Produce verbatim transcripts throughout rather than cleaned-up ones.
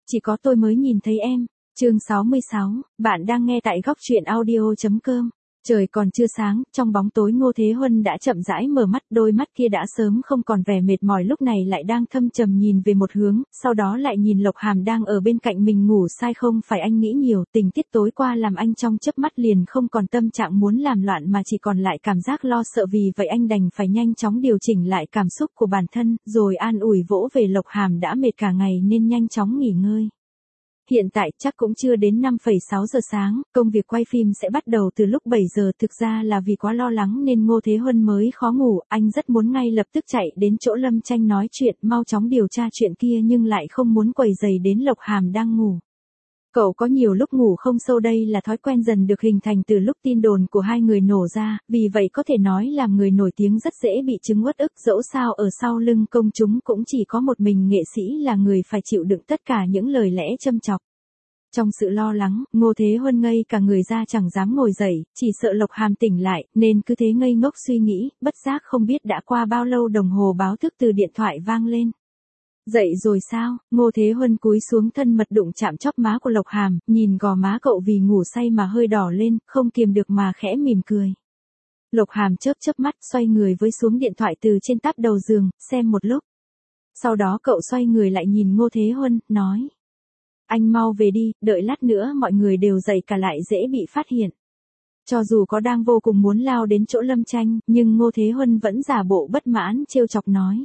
chỉ có tôi mới nhìn thấy em. Chương sáu mươi sáu, bạn đang nghe tại góc truyện audio.com. Trời còn chưa sáng, trong bóng tối Ngô Thế Huân đã chậm rãi mở mắt, đôi mắt kia đã sớm không còn vẻ mệt mỏi lúc này lại đang thâm trầm nhìn về một hướng, sau đó lại nhìn Lộc Hàm đang ở bên cạnh mình ngủ sai. Không phải anh nghĩ nhiều, tình tiết tối qua làm anh trong chớp mắt liền không còn tâm trạng muốn làm loạn mà chỉ còn lại cảm giác lo sợ, vì vậy anh đành phải nhanh chóng điều chỉnh lại cảm xúc của bản thân, rồi an ủi vỗ về Lộc Hàm đã mệt cả ngày nên nhanh chóng nghỉ ngơi. Hiện tại chắc cũng chưa đến năm phẩy sáu giờ sáng, công việc quay phim sẽ bắt đầu từ lúc bảy giờ. Thực ra là vì quá lo lắng nên Ngô Thế Huân mới khó ngủ, anh rất muốn ngay lập tức chạy đến chỗ Lâm Tranh nói chuyện, mau chóng điều tra chuyện kia nhưng lại không muốn quấy rầy đến Lộc Hàm đang ngủ. Cậu có nhiều lúc ngủ không sâu, đây là thói quen dần được hình thành từ lúc tin đồn của hai người nổ ra, vì vậy có thể nói làm người nổi tiếng rất dễ bị chứng uất ức, dẫu sao ở sau lưng công chúng cũng chỉ có một mình nghệ sĩ là người phải chịu đựng tất cả những lời lẽ châm chọc. Trong sự lo lắng, Ngô Thế Huân ngây cả người ra chẳng dám ngồi dậy, chỉ sợ Lộc Hàm tỉnh lại, nên cứ thế ngây ngốc suy nghĩ, bất giác không biết đã qua bao lâu đồng hồ báo thức từ điện thoại vang lên. Dậy rồi sao? Ngô Thế Huân cúi xuống thân mật đụng chạm chóp má của Lộc Hàm, nhìn gò má cậu vì ngủ say mà hơi đỏ lên, không kiềm được mà khẽ mỉm cười. Lộc Hàm chớp chớp mắt, xoay người với xuống điện thoại từ trên táp đầu giường, xem một lúc. Sau đó cậu xoay người lại nhìn Ngô Thế Huân, nói. Anh mau về đi, đợi lát nữa mọi người đều dậy cả lại dễ bị phát hiện. Cho dù có đang vô cùng muốn lao đến chỗ Lâm Tranh, nhưng Ngô Thế Huân vẫn giả bộ bất mãn trêu chọc nói.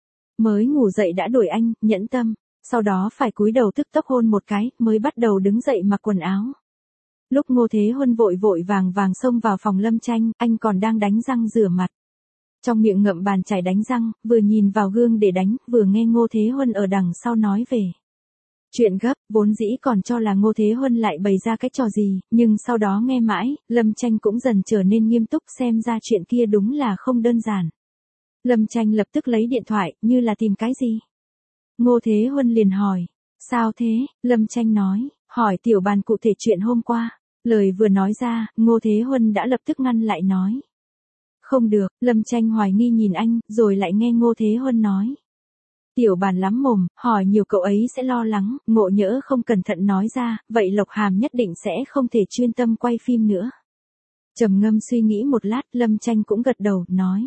Mới ngủ dậy đã đuổi anh, nhẫn tâm, sau đó phải cúi đầu tức tốc hôn một cái, mới bắt đầu đứng dậy mặc quần áo. Lúc Ngô Thế Huân vội vội vàng vàng xông vào phòng Lâm Tranh, anh còn đang đánh răng rửa mặt. Trong miệng ngậm bàn chải đánh răng, vừa nhìn vào gương để đánh, vừa nghe Ngô Thế Huân ở đằng sau nói về. Chuyện gấp, vốn dĩ còn cho là Ngô Thế Huân lại bày ra cái trò gì, nhưng sau đó nghe mãi, Lâm Tranh cũng dần trở nên nghiêm túc, xem ra chuyện kia đúng là không đơn giản. Lâm Tranh lập tức lấy điện thoại, như là tìm cái gì. Ngô Thế Huân liền hỏi, sao thế? Lâm Tranh nói, hỏi tiểu bàn cụ thể chuyện hôm qua. Lời vừa nói ra, Ngô Thế Huân đã lập tức ngăn lại nói. Không được, Lâm Tranh hoài nghi nhìn anh, rồi lại nghe Ngô Thế Huân nói. Tiểu bàn lắm mồm, hỏi nhiều cậu ấy sẽ lo lắng, ngộ nhỡ không cẩn thận nói ra, vậy Lộc Hàm nhất định sẽ không thể chuyên tâm quay phim nữa. Trầm ngâm suy nghĩ một lát, Lâm Tranh cũng gật đầu, nói.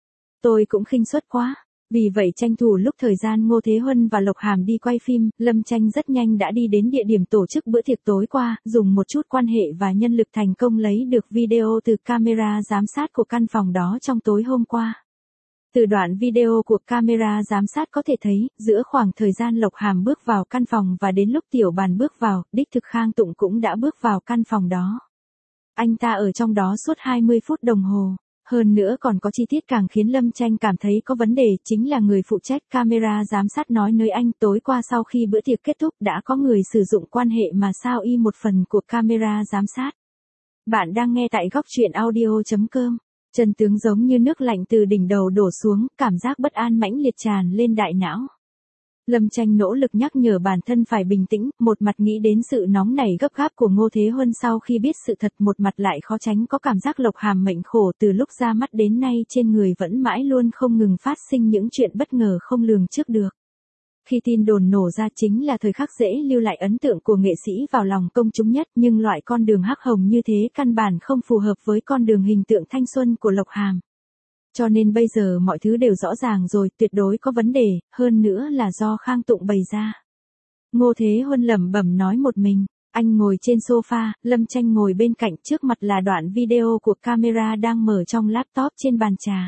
Tôi cũng khinh suất quá. Vì vậy tranh thủ lúc thời gian Ngô Thế Huân và Lộc Hàm đi quay phim, Lâm Tranh rất nhanh đã đi đến địa điểm tổ chức bữa tiệc tối qua, dùng một chút quan hệ và nhân lực thành công lấy được video từ camera giám sát của căn phòng đó trong tối hôm qua. Từ đoạn video của camera giám sát có thể thấy, giữa khoảng thời gian Lộc Hàm bước vào căn phòng và đến lúc tiểu bàn bước vào, đích thực Khang Tụng cũng đã bước vào căn phòng đó. Anh ta ở trong đó suốt hai mươi phút đồng hồ. Hơn nữa còn có chi tiết càng khiến Lâm Tranh cảm thấy có vấn đề, chính là người phụ trách camera giám sát nói nơi anh tối qua sau khi bữa tiệc kết thúc đã có người sử dụng quan hệ mà sao y một phần của camera giám sát. Bạn đang nghe tại góc truyện audio.com. Chân tướng giống như nước lạnh từ đỉnh đầu đổ xuống, cảm giác bất an mãnh liệt tràn lên đại não. Lâm Tranh nỗ lực nhắc nhở bản thân phải bình tĩnh, một mặt nghĩ đến sự nóng nảy gấp gáp của Ngô Thế Huân sau khi biết sự thật, một mặt lại khó tránh có cảm giác Lộc Hàm mệnh khổ, từ lúc ra mắt đến nay trên người vẫn mãi luôn không ngừng phát sinh những chuyện bất ngờ không lường trước được. Khi tin đồn nổ ra chính là thời khắc dễ lưu lại ấn tượng của nghệ sĩ vào lòng công chúng nhất, nhưng loại con đường hắc hồng như thế căn bản không phù hợp với con đường hình tượng thanh xuân của Lộc Hàm. Cho nên bây giờ mọi thứ đều rõ ràng rồi, tuyệt đối có vấn đề, hơn nữa là do Khang Tụng bày ra. Ngô Thế Huân lẩm bẩm nói một mình, anh ngồi trên sofa, Lâm Tranh ngồi bên cạnh, trước mặt là đoạn video của camera đang mở trong laptop trên bàn trà.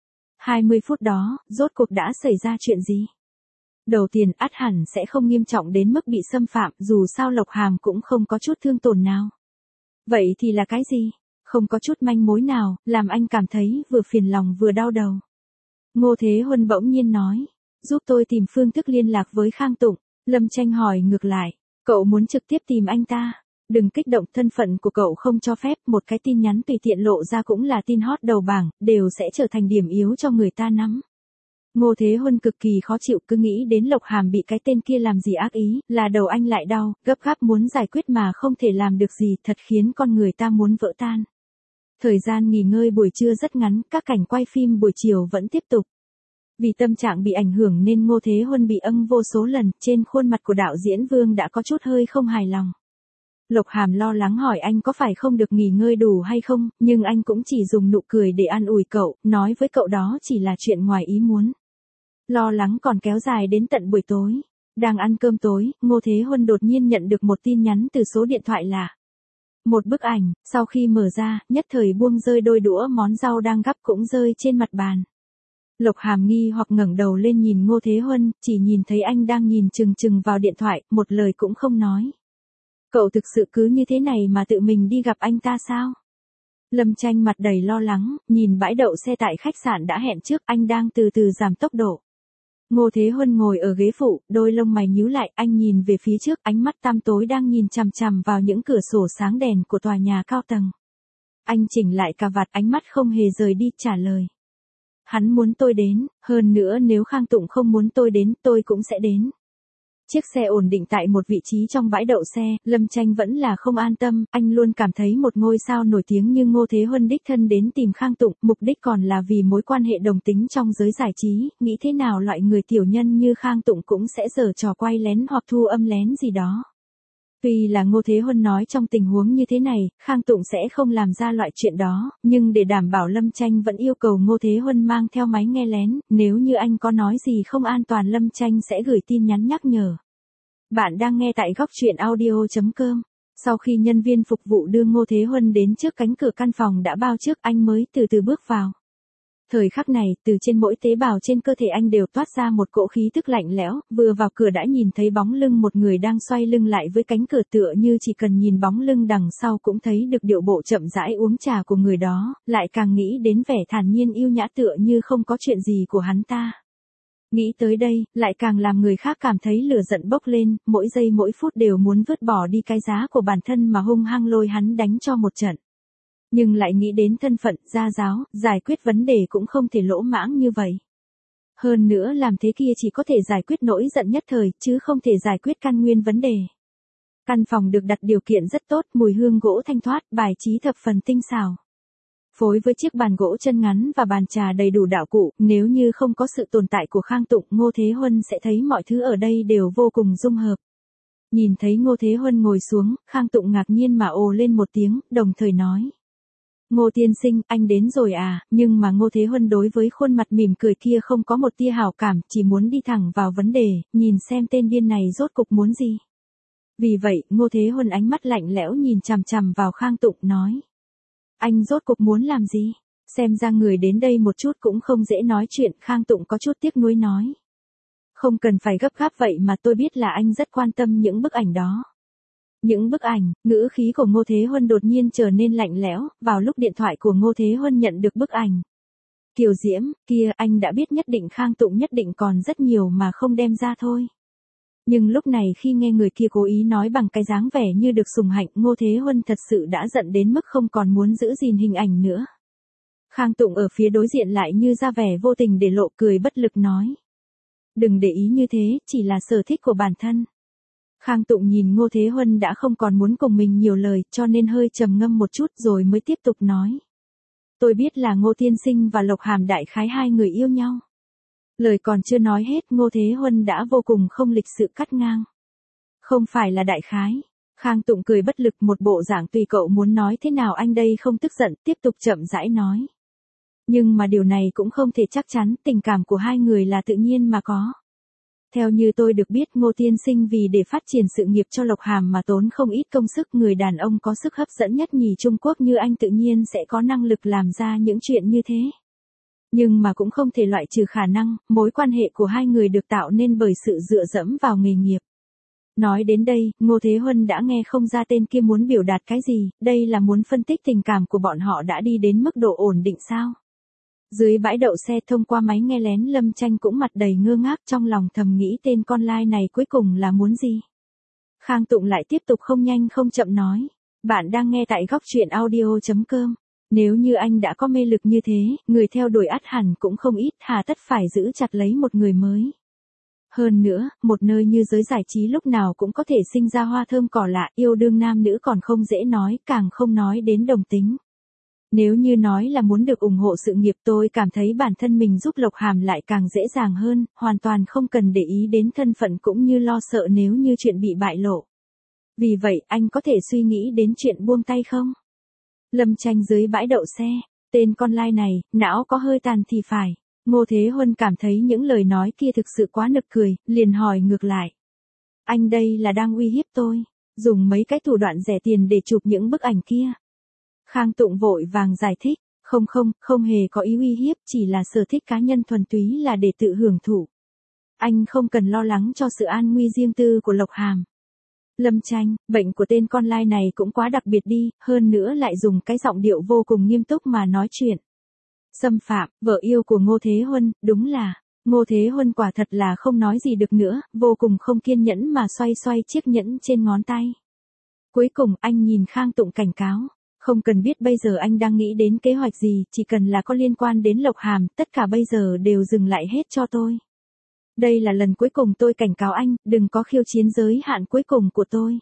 hai mươi phút đó, rốt cuộc đã xảy ra chuyện gì? Đầu tiên ắt hẳn sẽ không nghiêm trọng đến mức bị xâm phạm, dù sao Lộc Hàm cũng không có chút thương tổn nào. Vậy thì là cái gì? Không có chút manh mối nào, làm anh cảm thấy vừa phiền lòng vừa đau đầu. Ngô Thế Huân bỗng nhiên nói, giúp tôi tìm phương thức liên lạc với Khang Tụng. Lâm Tranh hỏi ngược lại, cậu muốn trực tiếp tìm anh ta? Đừng kích động, thân phận của cậu không cho phép, một cái tin nhắn tùy tiện lộ ra cũng là tin hot đầu bảng, đều sẽ trở thành điểm yếu cho người ta nắm. Ngô Thế Huân cực kỳ khó chịu, cứ nghĩ đến Lộc Hàm bị cái tên kia làm gì ác ý, là đầu anh lại đau, gấp gáp muốn giải quyết mà không thể làm được gì, thật khiến con người ta muốn vỡ tan. Thời gian nghỉ ngơi buổi trưa rất ngắn, các cảnh quay phim buổi chiều vẫn tiếp tục. Vì tâm trạng bị ảnh hưởng nên Ngô Thế Huân bị âng vô số lần, trên khuôn mặt của đạo diễn Vương đã có chút hơi không hài lòng. Lộc Hàm lo lắng hỏi anh có phải không được nghỉ ngơi đủ hay không, nhưng anh cũng chỉ dùng nụ cười để an ủi cậu, nói với cậu đó chỉ là chuyện ngoài ý muốn. Lo lắng còn kéo dài đến tận buổi tối. Đang ăn cơm tối, Ngô Thế Huân đột nhiên nhận được một tin nhắn từ số điện thoại lạ. Một bức ảnh, sau khi mở ra, nhất thời buông rơi đôi đũa món rau đang gắp cũng rơi trên mặt bàn. Lộc Hàm nghi hoặc ngẩng đầu lên nhìn Ngô Thế Huân, chỉ nhìn thấy anh đang nhìn chừng chừng vào điện thoại, một lời cũng không nói. Cậu thực sự cứ như thế này mà tự mình đi gặp anh ta sao? Lâm Tranh mặt đầy lo lắng, nhìn bãi đậu xe tại khách sạn đã hẹn trước, anh đang từ từ giảm tốc độ. Ngô Thế Huân ngồi ở ghế phụ, đôi lông mày nhíu lại, anh nhìn về phía trước, ánh mắt tăm tối đang nhìn chằm chằm vào những cửa sổ sáng đèn của tòa nhà cao tầng. Anh chỉnh lại cà vạt, ánh mắt không hề rời đi, trả lời. Hắn muốn tôi đến, hơn nữa nếu Khang Tụng không muốn tôi đến, tôi cũng sẽ đến. Chiếc xe ổn định tại một vị trí trong bãi đậu xe, Lâm Tranh vẫn là không an tâm, anh luôn cảm thấy một ngôi sao nổi tiếng như Ngô Thế Huân đích thân đến tìm Khang Tụng, mục đích còn là vì mối quan hệ đồng tính trong giới giải trí, nghĩ thế nào loại người tiểu nhân như Khang Tụng cũng sẽ giở trò quay lén hoặc thu âm lén gì đó. Tuy là Ngô Thế Huân nói trong tình huống như thế này, Khang Tụng sẽ không làm ra loại chuyện đó, nhưng để đảm bảo Lâm Tranh vẫn yêu cầu Ngô Thế Huân mang theo máy nghe lén, nếu như anh có nói gì không an toàn Lâm Tranh sẽ gửi tin nhắn nhắc nhở. Bạn đang nghe tại góc truyện audio chấm com. Sau khi nhân viên phục vụ đưa Ngô Thế Huân đến trước cánh cửa căn phòng đã bao trước, anh mới từ từ bước vào. Thời khắc này, từ trên mỗi tế bào trên cơ thể anh đều toát ra một cỗ khí tức lạnh lẽo, vừa vào cửa đã nhìn thấy bóng lưng một người đang xoay lưng lại với cánh cửa, tựa như chỉ cần nhìn bóng lưng đằng sau cũng thấy được điệu bộ chậm rãi uống trà của người đó, lại càng nghĩ đến vẻ thản nhiên yêu nhã tựa như không có chuyện gì của hắn ta. Nghĩ tới đây, lại càng làm người khác cảm thấy lửa giận bốc lên, mỗi giây mỗi phút đều muốn vứt bỏ đi cái giá của bản thân mà hung hăng lôi hắn đánh cho một trận. Nhưng lại nghĩ đến thân phận, gia giáo, giải quyết vấn đề cũng không thể lỗ mãng như vậy. Hơn nữa làm thế kia chỉ có thể giải quyết nỗi giận nhất thời, chứ không thể giải quyết căn nguyên vấn đề. Căn phòng được đặt điều kiện rất tốt, mùi hương gỗ thanh thoát, bài trí thập phần tinh xảo. Phối với chiếc bàn gỗ chân ngắn và bàn trà đầy đủ đạo cụ, nếu như không có sự tồn tại của Khang Tụng, Ngô Thế Huân sẽ thấy mọi thứ ở đây đều vô cùng dung hợp. Nhìn thấy Ngô Thế Huân ngồi xuống, Khang Tụng ngạc nhiên mà ồ lên một tiếng, đồng thời nói. Ngô tiên sinh, anh đến rồi à, nhưng mà Ngô Thế Huân đối với khuôn mặt mỉm cười kia không có một tia hảo cảm, chỉ muốn đi thẳng vào vấn đề, nhìn xem tên điên này rốt cục muốn gì. Vì vậy, Ngô Thế Huân ánh mắt lạnh lẽo nhìn chằm chằm vào Khang Tụng, nói. Anh rốt cục muốn làm gì? Xem ra người đến đây một chút cũng không dễ nói chuyện, Khang Tụng có chút tiếc nuối nói. Không cần phải gấp gáp vậy mà tôi biết là anh rất quan tâm những bức ảnh đó. Những bức ảnh, ngữ khí của Ngô Thế Huân đột nhiên trở nên lạnh lẽo, vào lúc điện thoại của Ngô Thế Huân nhận được bức ảnh. Kiều Diễm, kia, anh đã biết nhất định Khang Tụng nhất định còn rất nhiều mà không đem ra thôi. Nhưng lúc này khi nghe người kia cố ý nói bằng cái dáng vẻ như được sủng hạnh, Ngô Thế Huân thật sự đã giận đến mức không còn muốn giữ gìn hình ảnh nữa. Khang Tụng ở phía đối diện lại như ra vẻ vô tình để lộ, cười bất lực nói. Đừng để ý như thế, chỉ là sở thích của bản thân. Khang Tụng nhìn Ngô Thế Huân đã không còn muốn cùng mình nhiều lời, cho nên hơi trầm ngâm một chút rồi mới tiếp tục nói. Tôi biết là Ngô tiên sinh và Lộc Hàm đại khái hai người yêu nhau. Lời còn chưa nói hết, Ngô Thế Huân đã vô cùng không lịch sự cắt ngang. Không phải là đại khái. Khang Tụng cười bất lực, một bộ dạng tùy cậu muốn nói thế nào anh đây không tức giận, tiếp tục chậm rãi nói. Nhưng mà điều này cũng không thể chắc chắn, tình cảm của hai người là tự nhiên mà có. Theo như tôi được biết, Ngô tiên sinh vì để phát triển sự nghiệp cho Lộc Hàm mà tốn không ít công sức, người đàn ông có sức hấp dẫn nhất nhì Trung Quốc như anh tự nhiên sẽ có năng lực làm ra những chuyện như thế. Nhưng mà cũng không thể loại trừ khả năng, mối quan hệ của hai người được tạo nên bởi sự dựa dẫm vào nghề nghiệp. Nói đến đây, Ngô Thế Huân đã nghe không ra tên kia muốn biểu đạt cái gì, đây là muốn phân tích tình cảm của bọn họ đã đi đến mức độ ổn định sao? Dưới bãi đậu xe thông qua máy nghe lén, Lâm Tranh cũng mặt đầy ngơ ngác, trong lòng thầm nghĩ tên con lai này cuối cùng là muốn gì? Khang Tụng lại tiếp tục không nhanh không chậm nói. Bạn đang nghe tại góc truyện audio chấm com. Nếu như anh đã có mê lực như thế, người theo đuổi ắt hẳn cũng không ít, hà tất phải giữ chặt lấy một người mới. Hơn nữa, một nơi như giới giải trí lúc nào cũng có thể sinh ra hoa thơm cỏ lạ, yêu đương nam nữ còn không dễ nói, càng không nói đến đồng tính. Nếu như nói là muốn được ủng hộ sự nghiệp, tôi cảm thấy bản thân mình giúp Lộc Hàm lại càng dễ dàng hơn, hoàn toàn không cần để ý đến thân phận cũng như lo sợ nếu như chuyện bị bại lộ. Vì vậy, anh có thể suy nghĩ đến chuyện buông tay không? Lâm Tranh dưới bãi đậu xe, tên con lai này, não có hơi tàn thì phải. Ngô Thế Huân cảm thấy những lời nói kia thực sự quá nực cười, liền hỏi ngược lại. Anh đây là đang uy hiếp tôi, dùng mấy cái thủ đoạn rẻ tiền để chụp những bức ảnh kia. Khang Tụng vội vàng giải thích, không không, không hề có ý uy hiếp, chỉ là sở thích cá nhân thuần túy là để tự hưởng thụ. Anh không cần lo lắng cho sự an nguy riêng tư của Lộc Hàm. Lâm Tranh, bệnh của tên con lai này cũng quá đặc biệt đi, hơn nữa lại dùng cái giọng điệu vô cùng nghiêm túc mà nói chuyện. Xâm phạm, vợ yêu của Ngô Thế Huân, đúng là, Ngô Thế Huân quả thật là không nói gì được nữa, vô cùng không kiên nhẫn mà xoay xoay chiếc nhẫn trên ngón tay. Cuối cùng anh nhìn Khang Tụng cảnh cáo, không cần biết bây giờ anh đang nghĩ đến kế hoạch gì, chỉ cần là có liên quan đến Lộc Hàm, tất cả bây giờ đều dừng lại hết cho tôi. Đây là lần cuối cùng tôi cảnh cáo anh, đừng có khiêu chiến giới hạn cuối cùng của tôi.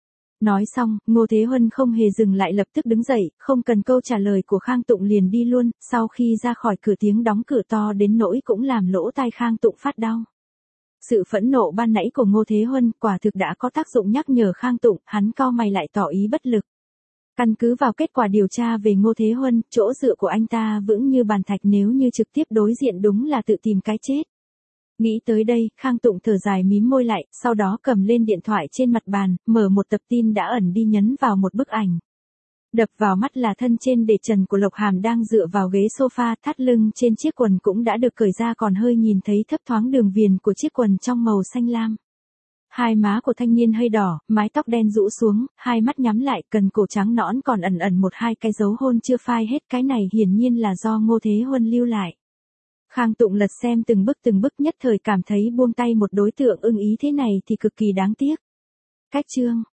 Nói xong, Ngô Thế Huân không hề dừng lại, lập tức đứng dậy, không cần câu trả lời của Khang Tụng liền đi luôn, sau khi ra khỏi cửa tiếng đóng cửa to đến nỗi cũng làm lỗ tai Khang Tụng phát đau. Sự phẫn nộ ban nãy của Ngô Thế Huân quả thực đã có tác dụng nhắc nhở Khang Tụng, hắn cau mày lại tỏ ý bất lực. Căn cứ vào kết quả điều tra về Ngô Thế Huân, chỗ dựa của anh ta vững như bàn thạch, nếu như trực tiếp đối diện đúng là tự tìm cái chết. Nghĩ tới đây, Khang Tụng thở dài mím môi lại, sau đó cầm lên điện thoại trên mặt bàn, mở một tập tin đã ẩn đi nhấn vào một bức ảnh. Đập vào mắt là thân trên để trần của Lộc Hàm đang dựa vào ghế sofa, thắt lưng trên chiếc quần cũng đã được cởi ra, còn hơi nhìn thấy thấp thoáng đường viền của chiếc quần trong màu xanh lam. Hai má của thanh niên hơi đỏ, mái tóc đen rũ xuống, hai mắt nhắm lại, cần cổ trắng nõn còn ẩn ẩn một hai cái dấu hôn chưa phai hết, cái này hiển nhiên là do Ngô Thế Huân lưu lại. Khang Tụng lật xem từng bức từng bức, nhất thời cảm thấy buông tay một đối tượng ưng ý thế này thì cực kỳ đáng tiếc. Cách chương